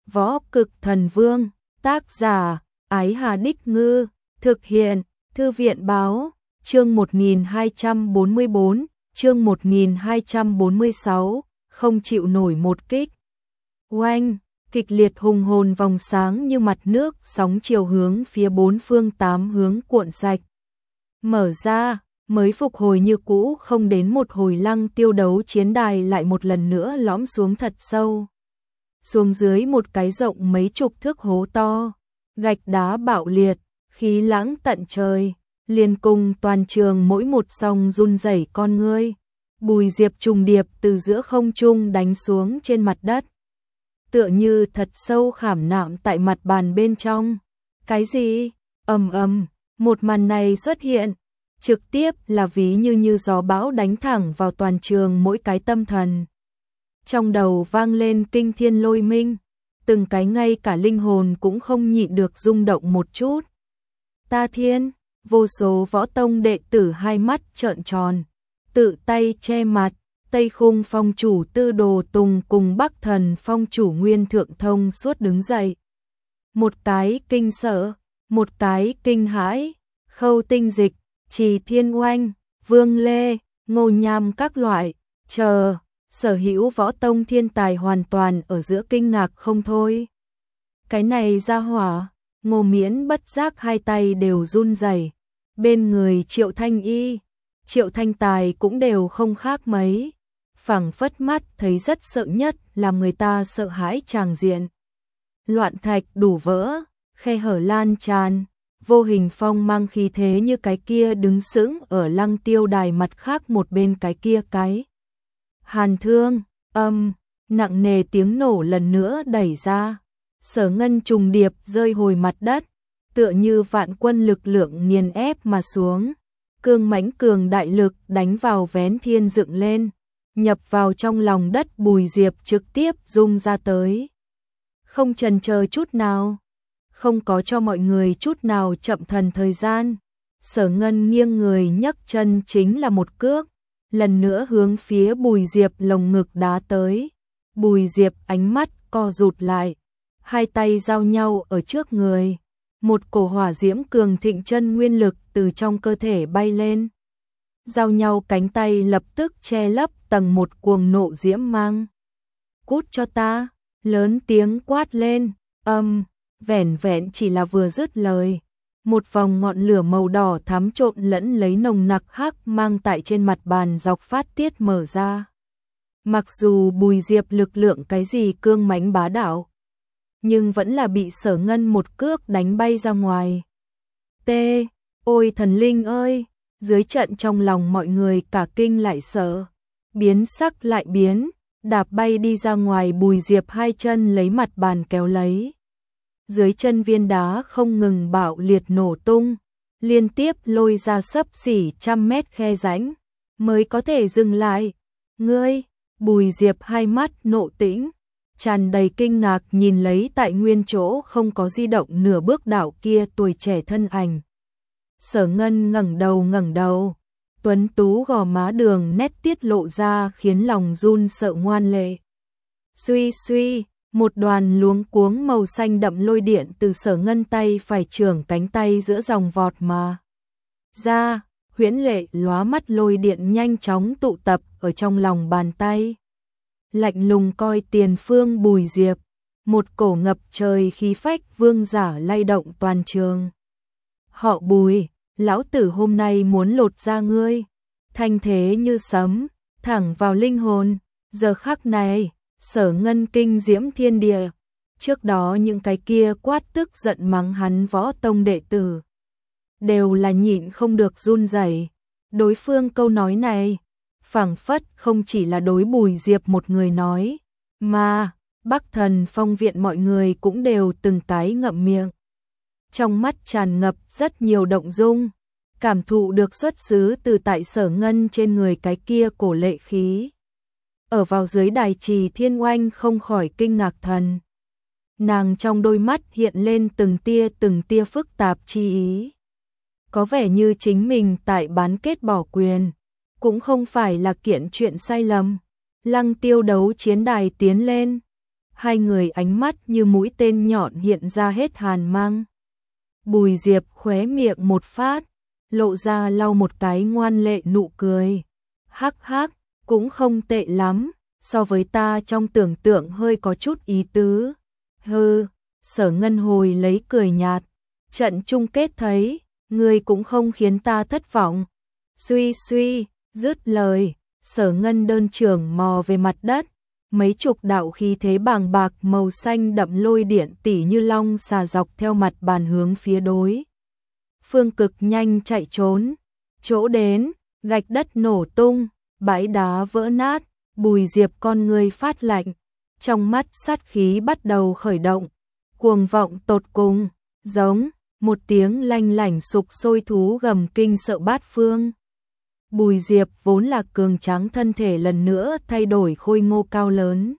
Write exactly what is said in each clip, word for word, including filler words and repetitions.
Võ Cực Thần Vương, tác giả, Ái Hà Đích Ngư, thực hiện, Thư viện Báo, chương một nghìn hai trăm bốn mươi bốn, chương một nghìn hai trăm bốn mươi sáu, không chịu nổi một kích. Oanh, kịch liệt hùng hồn vòng sáng như mặt nước, sóng chiều hướng phía bốn phương tám hướng cuộn sạch. Mở ra, mới phục hồi như cũ, không đến một hồi Lăng Tiêu đấu chiến đài lại một lần nữa lõm xuống thật sâu. Xuống dưới một cái rộng mấy chục thước hố to, gạch đá bạo liệt, khí lãng tận trời, liền cùng toàn trường mỗi một song run rẩy con ngươi. Bùi Diệp trùng điệp từ giữa không trung đánh xuống trên mặt đất, tựa như thật sâu khảm nạm tại mặt bàn bên trong. Cái gì? Ầm ầm, một màn này xuất hiện, trực tiếp là ví như như gió bão đánh thẳng vào toàn trường mỗi cái tâm thần. Trong đầu vang lên kinh thiên lôi minh, từng cái ngay cả linh hồn cũng không nhịn được rung động một chút. Ta thiên, vô số võ tông đệ tử hai mắt trợn tròn, tự tay che mặt. Tây Khung phong chủ Tư Đồ Tùng cùng Bắc Thần phong chủ Nguyên Thượng Thông suốt đứng dậy. Một cái kinh sợ, một cái kinh hãi. Khâu Tinh Dịch, Trì Thiên Oanh, Vương Lê, Ngô Nham các loại, chờ, sở hữu võ tông thiên tài hoàn toàn ở giữa kinh ngạc không thôi. Cái này ra hỏa, Ngô Miễn bất giác hai tay đều run rẩy. Bên người Triệu Thanh Y, Triệu Thanh Tài cũng đều không khác mấy. Phảng phất mắt thấy rất sợ nhất làm người ta sợ hãi tràng diện. Loạn thạch đủ vỡ, khe hở lan tràn, vô hình phong mang khí thế như cái kia đứng sững ở Lăng Tiêu đài mặt khác một bên cái kia cái. Hàn thương, âm, nặng nề tiếng nổ lần nữa đẩy ra. Sở Ngân trùng điệp rơi hồi mặt đất, tựa như vạn quân lực lượng nghiền ép mà xuống. Cương mãnh cường đại lực đánh vào vén thiên dựng lên, nhập vào trong lòng đất. Bùi Diệp trực tiếp rung ra tới. Không chần chờ chút nào, không có cho mọi người chút nào chậm thần thời gian. Sở Ngân nghiêng người nhấc chân chính là một cước, lần nữa hướng phía Bùi Diệp lồng ngực đá tới. Bùi Diệp ánh mắt co rụt lại, hai tay giao nhau ở trước người. Một cổ hỏa diễm cường thịnh chân nguyên lực từ trong cơ thể bay lên. Giao nhau cánh tay lập tức che lấp tầng một cuồng nộ diễm mang. Cút cho ta, lớn tiếng quát lên, âm, vẻn vẹn chỉ là vừa dứt lời. Một vòng ngọn lửa màu đỏ thắm trộn lẫn lấy nồng nặc hắc mang tại trên mặt bàn dọc phát tiết mở ra. Mặc dù Bùi Diệp lực lượng cái gì cương mãnh bá đạo, nhưng vẫn là bị Sở Ngân một cước đánh bay ra ngoài. Tê, ôi thần linh ơi! Dưới trận trong lòng mọi người cả kinh lại sợ, biến sắc lại biến, đạp bay đi ra ngoài. Bùi Diệp hai chân lấy mặt bàn kéo lấy. Dưới chân viên đá không ngừng bạo liệt nổ tung, liên tiếp lôi ra xấp xỉ trăm mét khe rãnh, mới có thể dừng lại. Ngươi, Bùi Diệp hai mắt nộ tĩnh, tràn đầy kinh ngạc nhìn lấy tại nguyên chỗ không có di động nửa bước đạo kia tuổi trẻ thân ảnh. Sở Ngân ngẩng đầu ngẩng đầu, tuấn tú gò má đường nét tiết lộ ra khiến lòng run sợ ngoan lệ. Suy suy, một đoàn luống cuống màu xanh đậm lôi điện từ Sở Ngân tay phải trưởng cánh tay giữa dòng vọt mà ra, huyễn lệ lóa mắt lôi điện nhanh chóng tụ tập ở trong lòng bàn tay. Lạnh lùng coi tiền phương Bùi Diệp, một cổ ngập trời khí phách vương giả lay động toàn trường. Họ Bùi, lão tử hôm nay muốn lột da ngươi. Thanh thế như sấm, thẳng vào linh hồn. Giờ khắc này, Sở Ngân kinh diễm thiên địa. Trước đó những cái kia quát tức giận mắng hắn võ tông đệ tử, đều là nhịn không được run rẩy. Đối phương câu nói này, phảng phất không chỉ là đối Bùi Diệp một người nói, mà Bắc Thần phong viện mọi người cũng đều từng cái ngậm miệng. Trong mắt tràn ngập rất nhiều động dung, cảm thụ được xuất xứ từ tại Sở Ngân trên người cái kia cổ lệ khí. Ở vào dưới đài Trì Thiên Oanh không khỏi kinh ngạc thần. Nàng trong đôi mắt hiện lên từng tia từng tia phức tạp chi ý. Có vẻ như chính mình tại bán kết bỏ quyền, cũng không phải là kiện chuyện sai lầm. Lăng Tiêu đấu chiến đài tiến lên, Hai người ánh mắt như mũi tên nhọn hiện ra hết hàn mang. Bùi Diệp khóe miệng một phát, lộ ra lau một cái ngoan lệ nụ cười. Hắc hắc, cũng không tệ lắm, so với ta trong tưởng tượng hơi có chút ý tứ. Hừ, Sở Ngân hồi lấy cười nhạt. Trận chung kết thấy, ngươi cũng không khiến ta thất vọng. Suy suy, dứt lời, Sở Ngân đơn trưởng mò về mặt đất. Mấy chục đạo khí thế bàng bạc màu xanh đậm lôi điện tỉ như long xà dọc theo mặt bàn hướng phía đối phương cực nhanh chạy trốn. Chỗ đến, gạch đất nổ tung, bãi đá vỡ nát, Bùi Diệp con người phát lạnh, trong mắt sát khí bắt đầu khởi động, cuồng vọng tột cùng, giống một tiếng lanh lảnh sục sôi thú gầm kinh sợ bát phương. Bùi Diệp vốn là cường tráng thân thể lần nữa thay đổi khôi ngô cao lớn.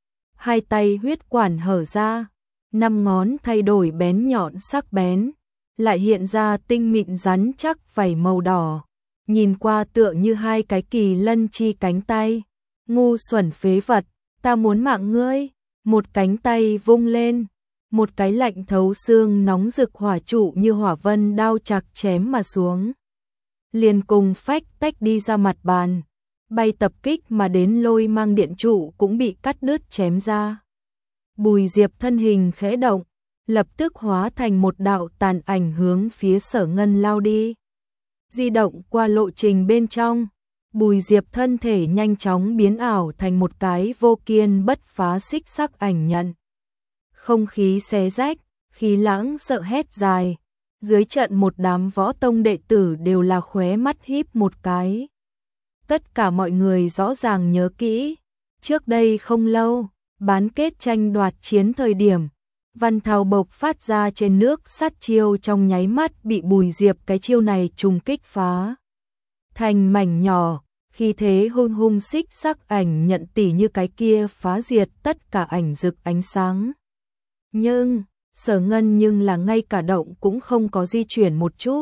Hai tay huyết quản hở ra, năm ngón thay đổi bén nhọn sắc bén, lại hiện ra tinh mịn rắn chắc vảy màu đỏ, nhìn qua tựa như hai cái kỳ lân chi cánh tay. Ngu xuẩn phế vật, ta muốn mạng ngươi. Một cánh tay vung lên, một cái lạnh thấu xương nóng rực hỏa trụ như hỏa vân đao chặt chém mà xuống. Liền cùng phách tách đi ra mặt bàn, bay tập kích mà đến lôi mang điện trụ cũng bị cắt đứt chém ra. Bùi Diệp thân hình khẽ động, lập tức hóa thành một đạo tàn ảnh hướng phía Sở Ngân lao đi. Di động qua lộ trình bên trong, Bùi Diệp thân thể nhanh chóng biến ảo thành một cái vô kiên bất phá xích sắc ảnh nhận. Không khí xé rách, khí lãng sợ hét dài. Dưới trận một đám võ tông đệ tử đều là khóe mắt híp một cái. Tất cả mọi người rõ ràng nhớ kỹ, trước đây không lâu, bán kết tranh đoạt chiến thời điểm, Văn Thao bộc phát ra trên nước sát chiêu trong nháy mắt bị Bùi Diệp cái chiêu này trùng kích phá thành mảnh nhỏ, khi thế hung hung xích sắc ảnh nhận tỉ như cái kia phá diệt tất cả ảnh rực ánh sáng. Nhưng Sở Ngân nhưng là ngay cả động cũng không có di chuyển một chút.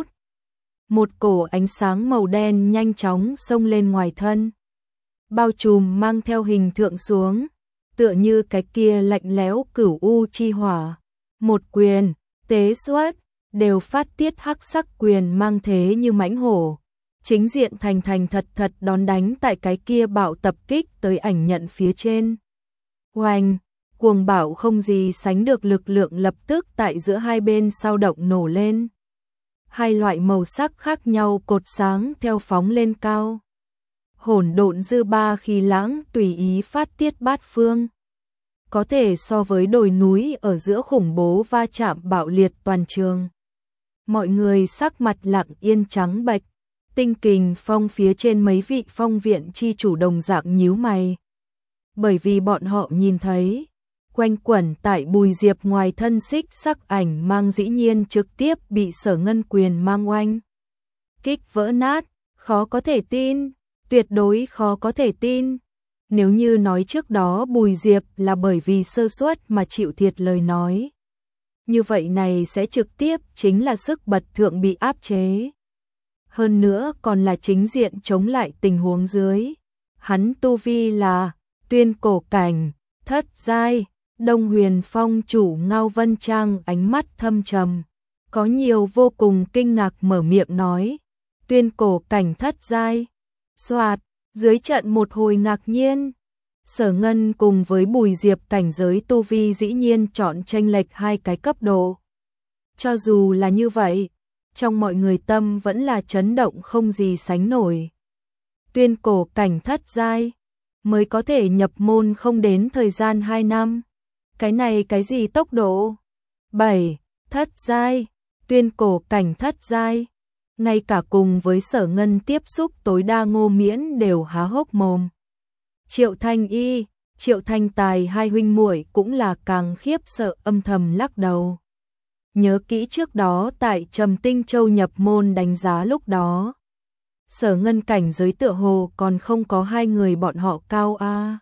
Một cổ ánh sáng màu đen nhanh chóng xông lên ngoài thân, bao trùm mang theo hình thượng xuống, tựa như cái kia lạnh lẽo cửu u chi hỏa. Một quyền, tế xuất, đều phát tiết hắc sắc quyền mang thế như mãnh hổ, chính diện thành thành thật thật đón đánh tại cái kia bạo tập kích tới ảnh nhận phía trên. Oanh! Cuồng bạo không gì sánh được lực lượng lập tức tại giữa hai bên sao động nổ lên. Hai loại màu sắc khác nhau cột sáng theo phóng lên cao. Hỗn độn dư ba khí lãng tùy ý phát tiết bát phương. Có thể so với đồi núi ở giữa khủng bố va chạm bạo liệt toàn trường. Mọi người sắc mặt lặng yên trắng bệch, Tinh Kình Phong phía trên mấy vị phong viện chi chủ đồng dạng nhíu mày. Bởi vì bọn họ nhìn thấy quanh quẩn tại Bùi Diệp ngoài thân xích sắc ảnh mang dĩ nhiên trực tiếp bị Sở Ngân quyền mang oanh kích vỡ nát, khó có thể tin, tuyệt đối khó có thể tin. Nếu như nói trước đó Bùi Diệp là bởi vì sơ suất mà chịu thiệt lời nói, như vậy này sẽ trực tiếp chính là sức bật thượng bị áp chế. Hơn nữa còn là chính diện chống lại tình huống dưới. Hắn tu vi là tuyên cổ cảnh, thất giai. Đông Huyền Phong chủ Ngao Vân Trang ánh mắt thâm trầm, có nhiều vô cùng kinh ngạc mở miệng nói, tuyên cổ cảnh thất giai. Soạt, dưới trận một hồi ngạc nhiên, Sở Ngân cùng với Bùi Diệp cảnh giới tu vi dĩ nhiên chọn chênh lệch hai cái cấp độ. Cho dù là như vậy, trong mọi người tâm vẫn là chấn động không gì sánh nổi. Tuyên cổ cảnh thất giai, mới có thể nhập môn không đến thời gian hai năm. Cái này cái gì tốc độ? bảy. Thất giai, tuyên cổ cảnh thất giai. Ngay cả cùng với Sở Ngân tiếp xúc tối đa Ngô Miễn đều há hốc mồm. Triệu Thanh Y, Triệu Thanh Tài hai huynh muội cũng là càng khiếp sợ âm thầm lắc đầu. Nhớ kỹ trước đó tại Trầm Tinh Châu nhập môn đánh giá lúc đó, Sở Ngân cảnh giới tựa hồ còn không có hai người bọn họ cao a.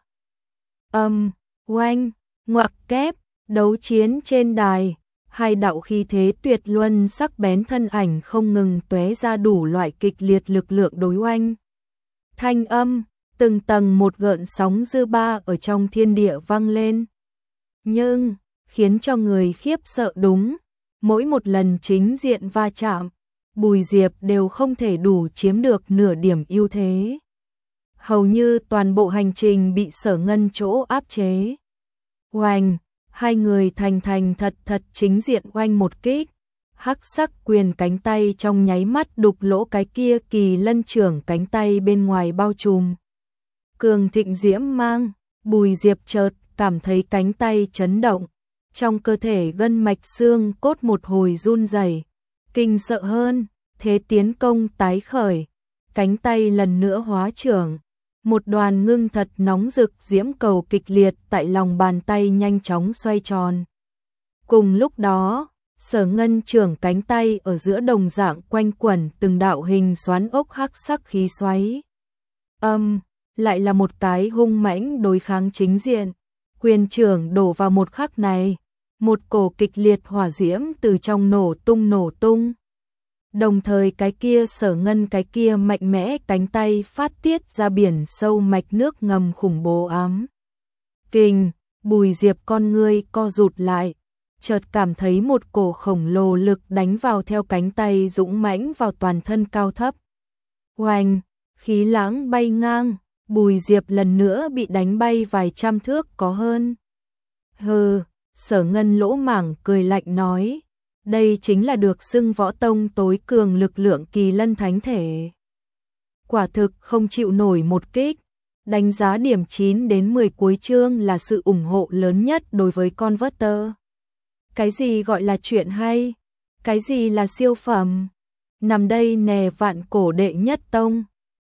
Âm, oanh, ngoặc kép, đấu chiến trên đài, hai đạo khí thế tuyệt luân sắc bén thân ảnh không ngừng tóe ra đủ loại kịch liệt lực lượng đối oanh. Thanh âm, từng tầng một gợn sóng dư ba ở trong thiên địa vang lên. Nhưng, khiến cho người khiếp sợ đúng, mỗi một lần chính diện va chạm, Bùi Diệp đều không thể đủ chiếm được nửa điểm ưu thế. Hầu như toàn bộ hành trình bị Sở Ngân chỗ áp chế. Oanh, hai người thành thành thật thật chính diện oanh một kích. Hắc sắc quyền cánh tay trong nháy mắt đục lỗ cái kia kỳ lân trưởng cánh tay bên ngoài bao trùm. Cường thịnh diễm mang, Bùi Diệp chợt cảm thấy cánh tay chấn động, trong cơ thể gân mạch xương cốt một hồi run rẩy, kinh sợ hơn, thế tiến công tái khởi, cánh tay lần nữa hóa trưởng, một đoàn ngưng thật nóng rực diễm cầu kịch liệt tại lòng bàn tay nhanh chóng xoay tròn. Cùng lúc đó, Sở Ngân trưởng cánh tay ở giữa đồng dạng quanh quẩn từng đạo hình xoắn ốc hắc sắc khí xoáy. Âm, lại là một cái hung mãnh đối kháng chính diện, quyền trưởng đổ vào một khắc này, một cổ kịch liệt hỏa diễm từ trong nổ tung nổ tung. Đồng thời cái kia Sở Ngân cái kia mạnh mẽ cánh tay phát tiết ra biển sâu mạch nước ngầm khủng bố ám. Kình, Bùi Diệp con ngươi co rụt lại, chợt cảm thấy một cổ khổng lồ lực đánh vào theo cánh tay dũng mãnh vào toàn thân cao thấp. Oanh, khí lãng bay ngang, Bùi Diệp lần nữa bị đánh bay vài trăm thước có hơn. Hừ, Sở Ngân lỗ mảng cười lạnh nói, đây chính là được xưng võ tông tối cường lực lượng kỳ lân thánh thể. Quả thực không chịu nổi một kích, đánh giá điểm chín đến mười cuối chương là sự ủng hộ lớn nhất đối với Converter. Cái gì gọi là chuyện hay? Cái gì là siêu phẩm? Nằm đây nè vạn cổ đệ nhất tông.